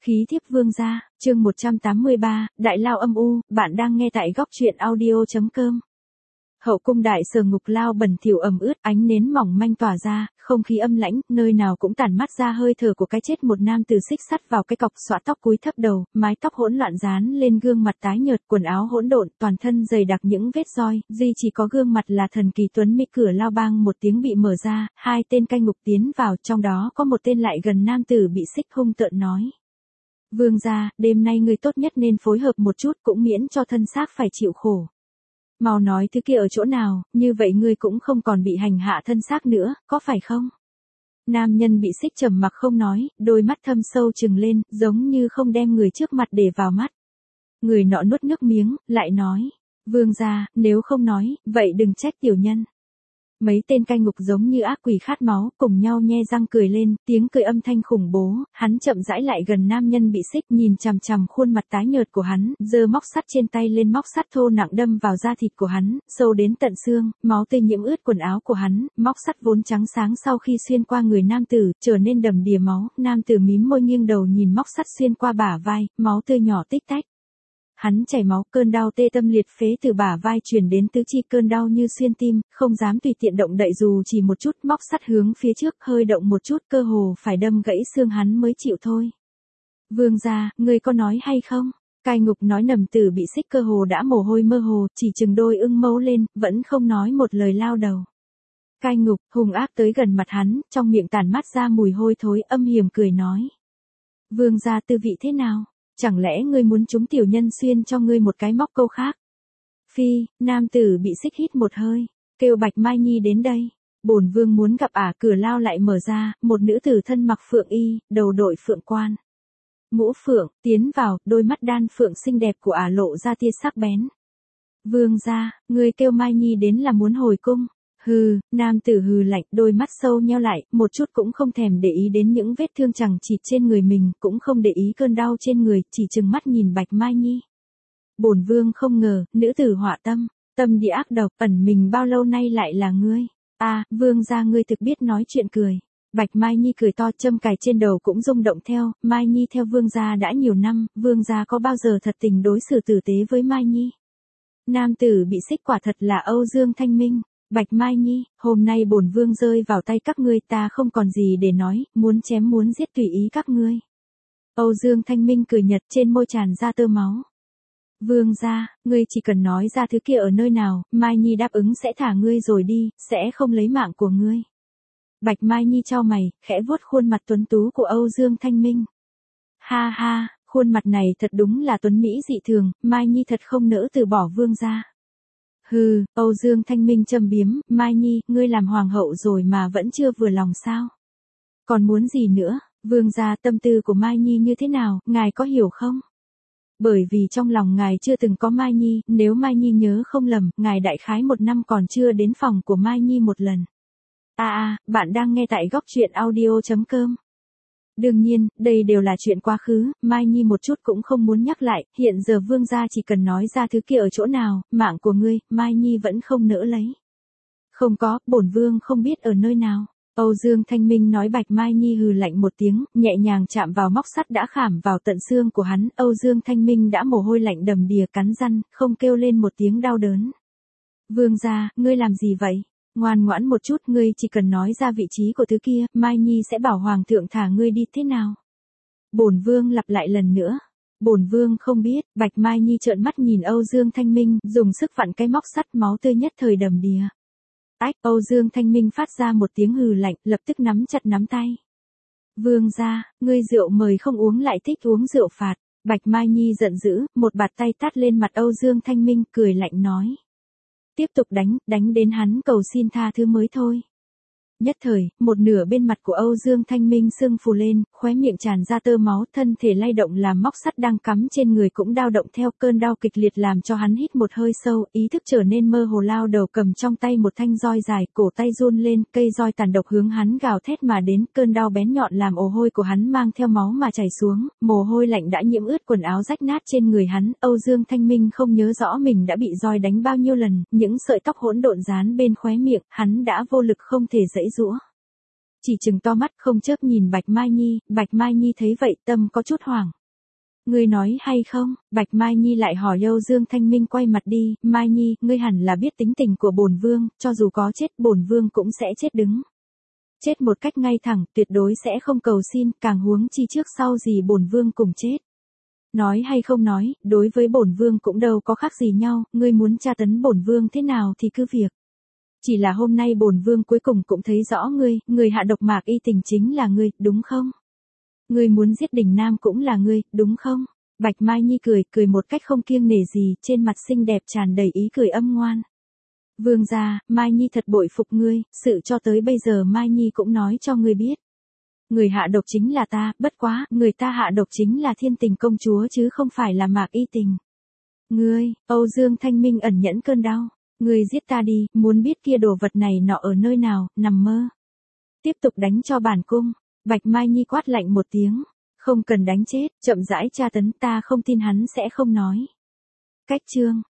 Khí thiếp vương gia, chương 183, Đại Lao âm u, bạn đang nghe tại góc truyện audio.com. Hậu cung đại sở ngục lao bẩn thỉu ẩm ướt, ánh nến mỏng manh tỏa ra, không khí âm lãnh, nơi nào cũng tản mát ra hơi thở của cái chết. Một nam tử xích sắt vào cái cọc, xõa tóc cúi thấp đầu, mái tóc hỗn loạn dán lên gương mặt tái nhợt, quần áo hỗn độn, toàn thân dày đặc những vết roi, duy chỉ có gương mặt là thần kỳ tuấn mỹ. Cửa lao bang một tiếng bị mở ra, hai tên cai ngục tiến vào, trong đó có một tên lại gần nam tử bị xích hung tợn nói: Vương gia, đêm nay người tốt nhất nên phối hợp một chút, cũng miễn cho thân xác phải chịu khổ. Mau nói thứ kia ở chỗ nào, như vậy ngươi cũng không còn bị hành hạ thân xác nữa, có phải không? Nam nhân bị xích trầm mặc không nói, đôi mắt thâm sâu trừng lên, giống như không đem người trước mặt để vào mắt. Người nọ nuốt nước miếng, lại nói: Vương gia, nếu không nói, vậy đừng trách tiểu nhân. Mấy tên cai ngục giống như ác quỷ khát máu, cùng nhau nhe răng cười lên, tiếng cười âm thanh khủng bố. Hắn chậm rãi lại gần nam nhân bị xích, nhìn chằm chằm khuôn mặt tái nhợt của hắn, giơ móc sắt trên tay lên, móc sắt thô nặng đâm vào da thịt của hắn, sâu đến tận xương, máu tươi nhiễm ướt quần áo của hắn. Móc sắt vốn trắng sáng sau khi xuyên qua người nam tử, trở nên đầm đìa máu. Nam tử mím môi nghiêng đầu nhìn móc sắt xuyên qua bả vai, máu tươi nhỏ tích tách. Hắn chảy máu, cơn đau tê tâm liệt phế từ bả vai truyền đến tứ chi, cơn đau như xuyên tim, không dám tùy tiện động đậy dù chỉ một chút. Móc sắt hướng phía trước, hơi động một chút, cơ hồ phải đâm gãy xương hắn mới chịu thôi. Vương gia, ngươi có nói hay không? Cai ngục nói. Nằm tử bị xích cơ hồ đã mồ hôi mơ hồ, chỉ chừng đôi ưng mấu lên, vẫn không nói một lời lao đầu. Cai ngục hung ác tới gần mặt hắn, trong miệng tản mát ra mùi hôi thối, âm hiểm cười nói: Vương gia tư vị thế nào? Chẳng lẽ ngươi muốn chúng tiểu nhân xuyên cho ngươi một cái móc câu khác? Phi, nam tử bị xích hít một hơi, kêu Bạch Mai Nhi đến đây. Bổn vương muốn gặp ả. Cửa lao lại mở ra, một nữ tử thân mặc phượng y, đầu đội phượng quan, mũ phượng, tiến vào, đôi mắt đan phượng xinh đẹp của ả lộ ra tia sắc bén. Vương gia, ngươi kêu Mai Nhi đến là muốn hồi cung? Hừ, nam tử hừ lạnh, đôi mắt sâu nheo lại, một chút cũng không thèm để ý đến những vết thương chằng chịt trên người mình, cũng không để ý cơn đau trên người, chỉ trừng mắt nhìn Bạch Mai Nhi. Bổn vương không ngờ, nữ tử họa tâm, tâm địa ác độc, ẩn mình bao lâu nay lại là ngươi. Vương gia, ngươi thực biết nói chuyện cười. Bạch Mai Nhi cười to, châm cài trên đầu cũng rung động theo. Mai Nhi theo vương gia đã nhiều năm, vương gia có bao giờ thật tình đối xử tử tế với Mai Nhi? Nam tử bị xích quả thật là Âu Dương Thanh Minh. Bạch Mai Nhi, hôm nay bổn vương rơi vào tay các ngươi, ta không còn gì để nói, muốn chém muốn giết tùy ý các ngươi. Âu Dương Thanh Minh cười nhật, trên môi tràn ra tơ máu. Vương gia, ngươi chỉ cần nói ra thứ kia ở nơi nào, Mai Nhi đáp ứng sẽ thả ngươi rồi đi, sẽ không lấy mạng của ngươi. Bạch Mai Nhi chau mày, khẽ vuốt khuôn mặt tuấn tú của Âu Dương Thanh Minh. Ha ha, khuôn mặt này thật đúng là tuấn mỹ dị thường, Mai Nhi thật không nỡ từ bỏ vương gia. Hừ, Âu Dương Thanh Minh châm biếm, Mai Nhi, ngươi làm hoàng hậu rồi mà vẫn chưa vừa lòng sao? Còn muốn gì nữa? Vương gia, tâm tư của Mai Nhi như thế nào, ngài có hiểu không? Bởi vì trong lòng ngài chưa từng có Mai Nhi, nếu Mai Nhi nhớ không lầm, ngài đại khái 1 năm còn chưa đến phòng của Mai Nhi một lần. Bạn đang nghe tại góc truyện audio.com. Đương nhiên, đây đều là chuyện quá khứ, Mai Nhi một chút cũng không muốn nhắc lại, hiện giờ vương gia chỉ cần nói ra thứ kia ở chỗ nào, mạng của ngươi, Mai Nhi vẫn không nỡ lấy. Không có, bổn vương không biết ở nơi nào. Âu Dương Thanh Minh nói. Bạch Mai Nhi hừ lạnh một tiếng, nhẹ nhàng chạm vào móc sắt đã khảm vào tận xương của hắn. Âu Dương Thanh Minh đã mồ hôi lạnh đầm đìa, cắn răng, không kêu lên một tiếng đau đớn. Vương gia, ngươi làm gì vậy? Ngoan ngoãn một chút, ngươi chỉ cần nói ra vị trí của thứ kia, Mai Nhi sẽ bảo hoàng thượng thả ngươi đi, thế nào? Bổn vương lặp lại lần nữa. Bổn vương không biết. Bạch Mai Nhi trợn mắt nhìn Âu Dương Thanh Minh, dùng sức vặn cái móc sắt, máu tươi nhất thời đầm đìa. Âu Dương Thanh Minh phát ra một tiếng hừ lạnh, lập tức nắm chặt nắm tay. Vương gia, ngươi rượu mời không uống lại thích uống rượu phạt. Bạch Mai Nhi giận dữ, một bạt tay tát lên mặt Âu Dương Thanh Minh, cười lạnh nói: Tiếp tục đánh đến hắn cầu xin tha thứ mới thôi. Nhất thời, một nửa bên mặt của Âu Dương Thanh Minh sưng phù lên, khóe miệng tràn ra tơ máu, thân thể lay động làm móc sắt đang cắm trên người cũng dao động theo. Cơn đau kịch liệt làm cho hắn hít một hơi sâu, ý thức trở nên mơ hồ, lao đầu cầm trong tay một thanh roi dài, cổ tay run lên, cây roi tàn độc hướng hắn gào thét mà đến. Cơn đau bén nhọn làm ồ hôi của hắn mang theo máu mà chảy xuống, mồ hôi lạnh đã nhiễm ướt quần áo rách nát trên người hắn. Âu Dương Thanh Minh không nhớ rõ mình đã bị roi đánh bao nhiêu lần, những sợi tóc hỗn độn dán bên khóe miệng, hắn đã vô lực không thể giãy giũa. Chỉ trừng to mắt không chớp nhìn Bạch Mai Nhi thấy vậy tâm có chút hoảng. Ngươi nói hay không? Bạch Mai Nhi lại hỏi Âu Dương Thanh Minh quay mặt đi, Mai Nhi, ngươi hẳn là biết tính tình của bổn vương, cho dù có chết bổn vương cũng sẽ chết đứng. Chết một cách ngay thẳng, tuyệt đối sẽ không cầu xin, càng huống chi trước sau gì bổn vương cùng chết. Nói hay không nói, đối với bổn vương cũng đâu có khác gì nhau, ngươi muốn tra tấn bổn vương thế nào thì cứ việc. Chỉ là hôm nay bổn vương cuối cùng cũng thấy rõ ngươi, người hạ độc Mạc Y Tình chính là ngươi, đúng không? Ngươi muốn giết Đình Nam cũng là ngươi, đúng không? Bạch Mai Nhi cười một cách không kiêng nể gì, trên mặt xinh đẹp tràn đầy ý cười âm ngoan. Vương gia, Mai Nhi thật bội phục ngươi, sự cho tới bây giờ Mai Nhi cũng nói cho ngươi biết. Người hạ độc chính là ta, bất quá, người ta hạ độc chính là Thiên Tình công chúa chứ không phải là Mạc Y Tình. Ngươi, Âu Dương Thanh Minh ẩn nhẫn cơn đau. Ngươi giết ta đi, muốn biết kia đồ vật này nọ ở nơi nào, nằm mơ. Tiếp tục đánh cho bản cung. Bạch Mai Nhi quát lạnh một tiếng. Không cần đánh chết, chậm rãi tra tấn, ta không tin hắn sẽ không nói. Cách chương.